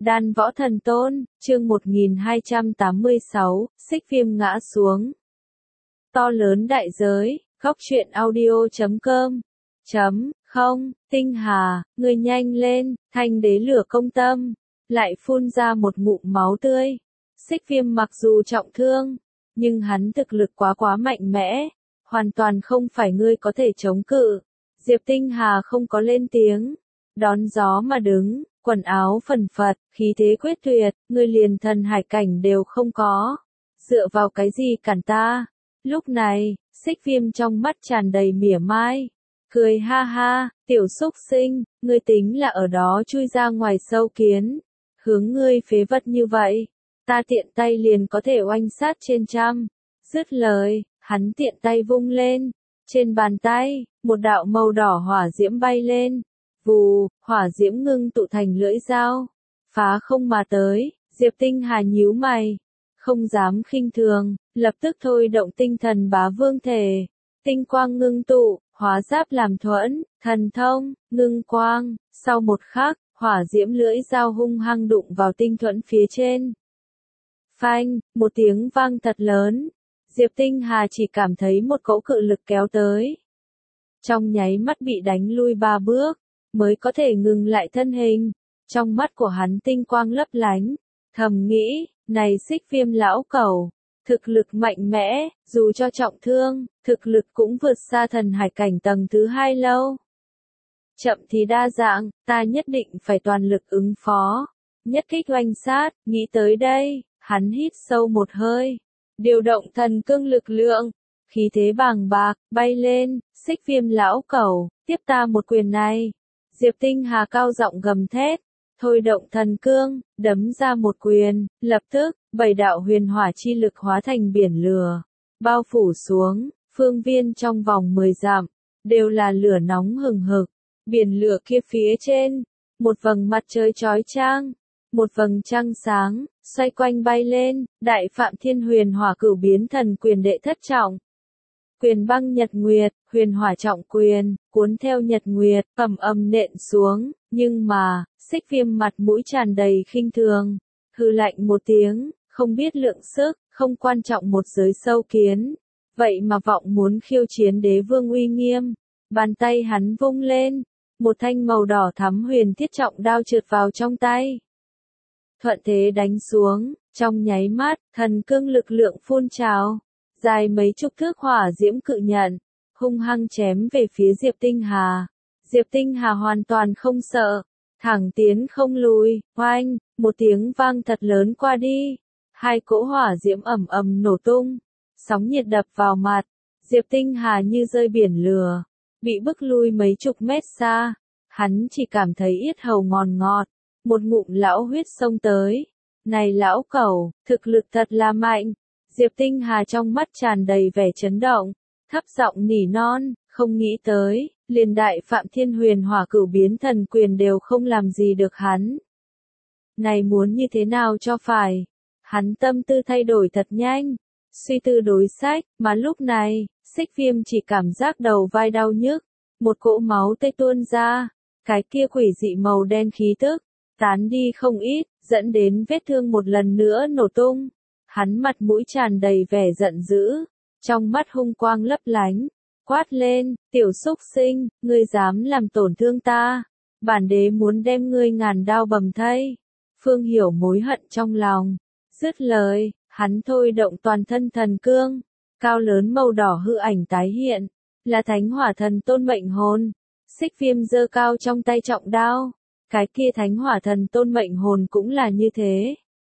Đan Võ Thần Tôn, chương 1286, xích viêm ngã xuống. To lớn đại giới, góc truyện audio.com. Không, Tinh Hà, ngươi nhanh lên, thanh đế lửa công tâm, lại phun ra một ngụm máu tươi. Xích viêm mặc dù trọng thương, nhưng hắn thực lực quá mạnh mẽ, hoàn toàn không phải ngươi có thể chống cự. Diệp Tinh Hà không có lên tiếng, đón gió mà đứng, quần áo phần phật, khí thế quyết tuyệt, ngươi liền thần hải cảnh đều không có. Dựa vào cái gì cản ta? Lúc này, xích viêm trong mắt tràn đầy mỉa mai. Cười ha ha, tiểu xúc sinh, ngươi tính là ở đó chui ra ngoài sâu kiến. Hướng ngươi phế vật như vậy, ta tiện tay liền có thể oanh sát trên trăm. Dứt lời, hắn tiện tay vung lên. Trên bàn tay, một đạo màu đỏ hỏa diễm bay lên. Vù, hỏa diễm ngưng tụ thành lưỡi dao. Phá không mà tới, Diệp Tinh Hà nhíu mày. Không dám khinh thường, lập tức thôi động tinh thần bá vương thể. Tinh quang ngưng tụ, hóa giáp làm thuẫn, thần thông, ngưng quang. Sau một khắc, hỏa diễm lưỡi dao hung hăng đụng vào tinh thuẫn phía trên. Phanh, một tiếng vang thật lớn. Diệp Tinh Hà chỉ cảm thấy một cỗ cự lực kéo tới. Trong nháy mắt bị đánh lui 3 bước, mới có thể ngừng lại thân hình. Trong mắt của hắn tinh quang lấp lánh, thầm nghĩ, này xích viêm lão cẩu, thực lực mạnh mẽ, dù cho trọng thương, thực lực cũng vượt xa thần hải cảnh tầng thứ 2 lâu. Chậm thì đa dạng, ta nhất định phải toàn lực ứng phó. Nhất kích oanh sát, nghĩ tới đây, hắn hít sâu một hơi. Điều động thần cương lực lượng, khí thế bàng bạc, bay lên, xích viêm lão cẩu, tiếp ta một quyền này. Diệp Tinh Hà cao giọng gầm thét, thôi động thần cương, đấm ra một quyền, lập tức, 7 đạo huyền hỏa chi lực hóa thành biển lửa, bao phủ xuống, phương viên trong vòng 10 dặm, đều là lửa nóng hừng hực. Biển lửa kia phía trên, một vầng mặt trời chói chang, một vầng trăng sáng, xoay quanh bay lên, đại phạm thiên huyền hỏa cửu biến thần quyền đệ thất trọng. Quyền băng nhật nguyệt, huyền hỏa trọng quyền, cuốn theo nhật nguyệt, ầm ầm nện xuống, nhưng mà, xích viêm mặt mũi tràn đầy khinh thường, hừ lạnh một tiếng, không biết lượng sức, không quan trọng một giới sâu kiến, vậy mà vọng muốn khiêu chiến đế vương uy nghiêm. Bàn tay hắn vung lên, một thanh màu đỏ thắm huyền thiết trọng đao trượt vào trong tay. Thuận thế đánh xuống, trong nháy mắt, thần cương lực lượng phun trào, dài mấy chục thước hỏa diễm cự nhận, hung hăng chém về phía Diệp Tinh Hà. Diệp Tinh Hà hoàn toàn không sợ, thẳng tiến không lùi, oanh, một tiếng vang thật lớn qua đi. Hai cỗ hỏa diễm ầm ầm nổ tung, sóng nhiệt đập vào mặt, Diệp Tinh Hà như rơi biển lửa, bị bức lui mấy chục mét xa. Hắn chỉ cảm thấy yết hầu ngọt ngọt, một ngụm lão huyết xông tới. Này lão cẩu, thực lực thật là mạnh. Diệp Tinh Hà trong mắt tràn đầy vẻ chấn động, thấp giọng nỉ non, không nghĩ tới, liền đại phạm thiên huyền hỏa cửu biến thần quyền đều không làm gì được hắn. Này muốn như thế nào cho phải? Hắn tâm tư thay đổi thật nhanh, suy tư đối sách, mà lúc này, xích viêm chỉ cảm giác đầu vai đau nhức, một cỗ máu tươi tuôn ra, cái kia quỷ dị màu đen khí tức, tán đi không ít, dẫn đến vết thương một lần nữa nổ tung. Hắn mặt mũi tràn đầy vẻ giận dữ, trong mắt hung quang lấp lánh, quát lên, tiểu xúc sinh, ngươi dám làm tổn thương ta, bản đế muốn đem ngươi ngàn đao bầm thây. Phương Hiểu mối hận trong lòng, dứt lời, hắn thôi động toàn thân thần cương, cao lớn màu đỏ hư ảnh tái hiện, là Thánh Hỏa Thần Tôn mệnh hồn. Xích viêm giơ cao trong tay trọng đao, cái kia Thánh Hỏa Thần Tôn mệnh hồn cũng là như thế.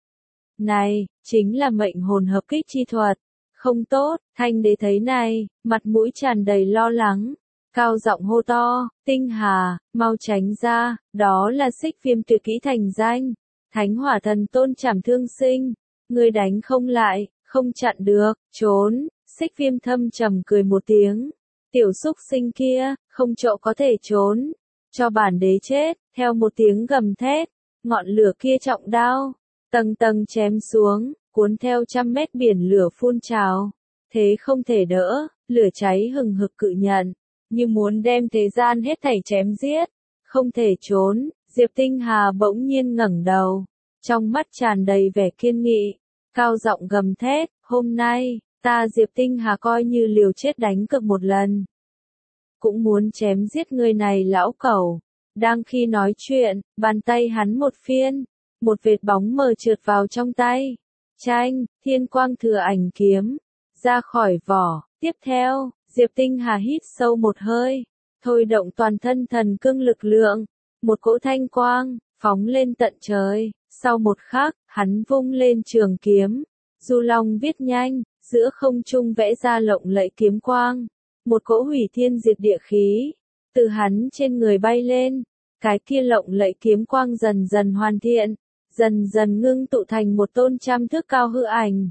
Này, chính là mệnh hồn hợp kích chi thuật. Không tốt, thanh đế thấy này, mặt mũi tràn đầy lo lắng, cao giọng hô to, Tinh Hà, mau tránh ra, đó là xích viêm tuyệt kỹ thành danh. Thánh Hỏa Thần Tôn trảm thương sinh, ngươi đánh không lại, không chặn được, trốn. Xích viêm thâm trầm cười một tiếng, tiểu xúc sinh kia, không chỗ có thể trốn, cho bản đế chết. Theo một tiếng gầm thét, ngọn lửa kia trọng đao, tầng tầng chém xuống, cuốn theo trăm mét biển lửa phun trào, thế không thể đỡ, lửa cháy hừng hực cự nhận, như muốn đem thế gian hết thảy chém giết, không thể trốn. Diệp Tinh Hà bỗng nhiên ngẩng đầu, trong mắt tràn đầy vẻ kiên nghị, cao giọng gầm thét, hôm nay, ta Diệp Tinh Hà coi như liều chết đánh cược một lần. Cũng muốn chém giết người này lão cẩu. Đang khi nói chuyện, bàn tay hắn một phiên, một vệt bóng mờ trượt vào trong tay. Chanh, thiên quang thừa ảnh kiếm, ra khỏi vỏ. Tiếp theo, Diệp Tinh Hà hít sâu một hơi, thôi động toàn thân thần cương lực lượng, một cỗ thanh quang, phóng lên tận trời. Sau một khắc, hắn vung lên trường kiếm, du long viết nhanh, giữa không trung vẽ ra lộng lẫy kiếm quang, một cỗ hủy thiên diệt địa khí, từ hắn trên người bay lên, cái kia lộng lẫy kiếm quang dần dần hoàn thiện, dần dần ngưng tụ thành một tôn trăm thước cao hư ảnh.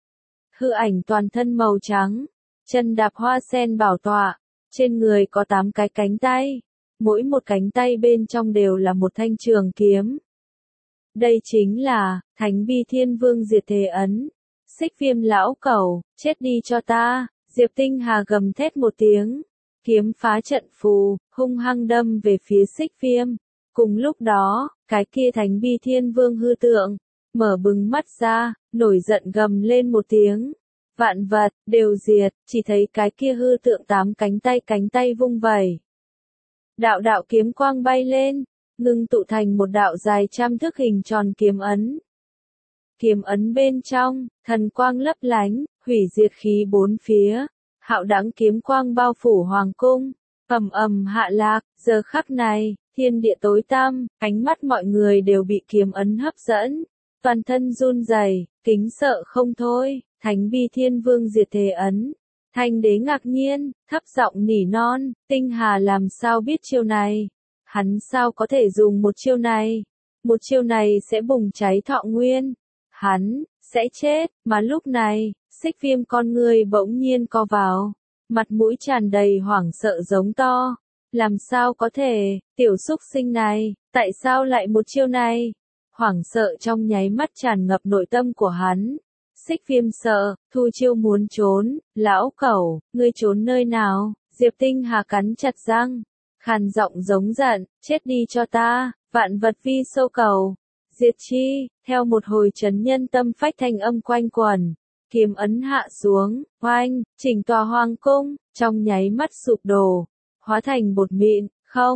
Hư ảnh toàn thân màu trắng, chân đạp hoa sen bảo tọa, trên người có 8 cái cánh tay, mỗi một cánh tay bên trong đều là một thanh trường kiếm. Đây chính là Thánh Bi Thiên Vương Diệt Thế Ấn. Xích Viêm lão cẩu, chết đi cho ta. Diệp Tinh Hà gầm thét một tiếng, kiếm phá trận phù, hung hăng đâm về phía Xích Viêm. Cùng lúc đó, cái kia Thánh Bi Thiên Vương hư tượng, mở bừng mắt ra, nổi giận gầm lên một tiếng. Vạn vật, đều diệt, chỉ thấy cái kia hư tượng 8 cánh tay vung vẩy. Đạo đạo kiếm quang bay lên, ngưng tụ thành một đạo dài trăm thước hình tròn kiếm ấn. Kiếm ấn bên trong, thần quang lấp lánh, hủy diệt khí bốn phía, hạo đãng kiếm quang bao phủ hoàng cung, ầm ầm hạ lạc. Giờ khắc này, thiên địa tối tăm, ánh mắt mọi người đều bị kiếm ấn hấp dẫn, toàn thân run rẩy, kính sợ không thôi. Thánh Bi Thiên Vương Diệt Thế Ấn. Thanh đế ngạc nhiên, thấp giọng nỉ non, Tinh Hà làm sao biết chiêu này? Hắn sao có thể dùng một chiêu này? Một chiêu này sẽ bùng cháy thọ nguyên. Hắn sẽ chết, mà lúc này, Xích Viêm con người bỗng nhiên co vào, mặt mũi tràn đầy hoảng sợ giống to. Làm sao có thể, tiểu súc sinh này, tại sao lại một chiêu này? Hoảng sợ trong nháy mắt tràn ngập nội tâm của hắn. Xích Viêm sợ, thu chiêu muốn trốn, lão cẩu, ngươi trốn nơi nào? Diệp Tinh Hà cắn chặt răng, khàn giọng giống giận, chết đi cho ta, vạn vật vi sâu cầu. Diệt chi, theo một hồi chấn nhân tâm phách thanh âm quanh quẩn, kiếm ấn hạ xuống, oanh, chỉnh tòa hoàng cung, trong nháy mắt sụp đổ, hóa thành bột mịn.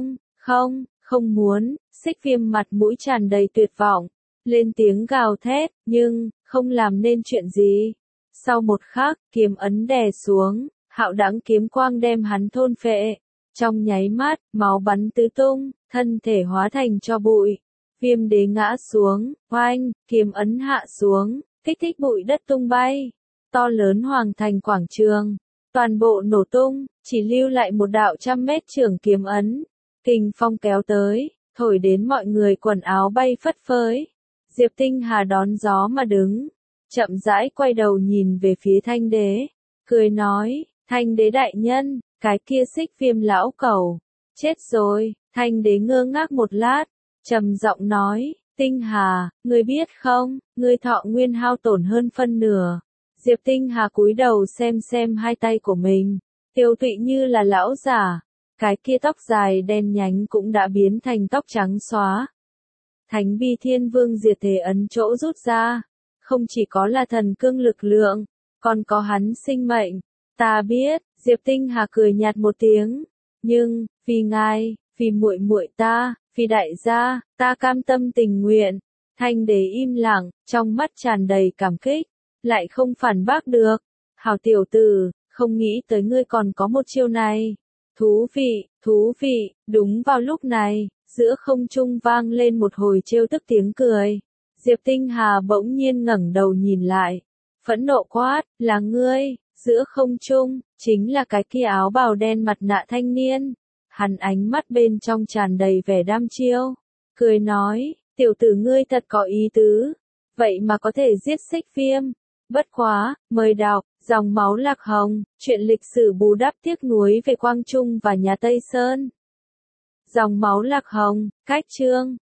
Không muốn. Xích Viêm mặt mũi tràn đầy tuyệt vọng, lên tiếng gào thét, nhưng không làm nên chuyện gì. Sau một khắc, kiếm ấn đè xuống, hạo đãng kiếm quang đem hắn thôn phệ. Trong nháy mắt, máu bắn tứ tung, thân thể hóa thành tro bụi. Viêm đế ngã xuống, oanh, kiếm ấn hạ xuống, kích thích bụi đất tung bay. To lớn hoàng thành quảng trường, toàn bộ nổ tung, chỉ lưu lại một đạo 100 mét trường kiếm ấn. Kình phong kéo tới, thổi đến mọi người quần áo bay phất phới. Diệp Tinh Hà đón gió mà đứng, chậm rãi quay đầu nhìn về phía Thanh đế, cười nói, Thanh đế đại nhân, cái kia Xích Viêm lão cẩu, chết rồi. Thanh đế ngơ ngác một lát, trầm giọng nói, Tinh Hà, ngươi biết không, ngươi thọ nguyên hao tổn hơn phân nửa. Diệp Tinh Hà cúi đầu xem hai tay của mình, tiêu tụy như là lão giả, cái kia tóc dài đen nhánh cũng đã biến thành tóc trắng xóa. Thánh Bi Thiên Vương Diệt Thế Ấn chỗ rút ra, không chỉ có là thần cương lực lượng, còn có hắn sinh mệnh. Ta biết, Diệp Tinh Hà cười nhạt một tiếng, nhưng, vì ngài, vì muội muội ta, vì đại gia, ta cam tâm tình nguyện. Thanh đế im lặng, trong mắt tràn đầy cảm kích, lại không phản bác được. Hảo tiểu tử, không nghĩ tới ngươi còn có một chiêu này. Thú vị. Đúng vào lúc này, giữa không trung vang lên một hồi trêu tức tiếng cười. Diệp Tinh Hà bỗng nhiên ngẩng đầu nhìn lại, phẫn nộ quát, là ngươi. Giữa không trung, chính là cái kia áo bào đen mặt nạ thanh niên. Hắn ánh mắt bên trong tràn đầy vẻ đăm chiêu, cười nói, tiểu tử ngươi thật có ý tứ, vậy mà có thể giết Xích Viêm. Bất quá, mời đọc, dòng máu lạc hồng, chuyện lịch sử bù đắp tiếc nuối về Quang Trung và nhà Tây Sơn. Dòng máu lạc hồng, cách chương.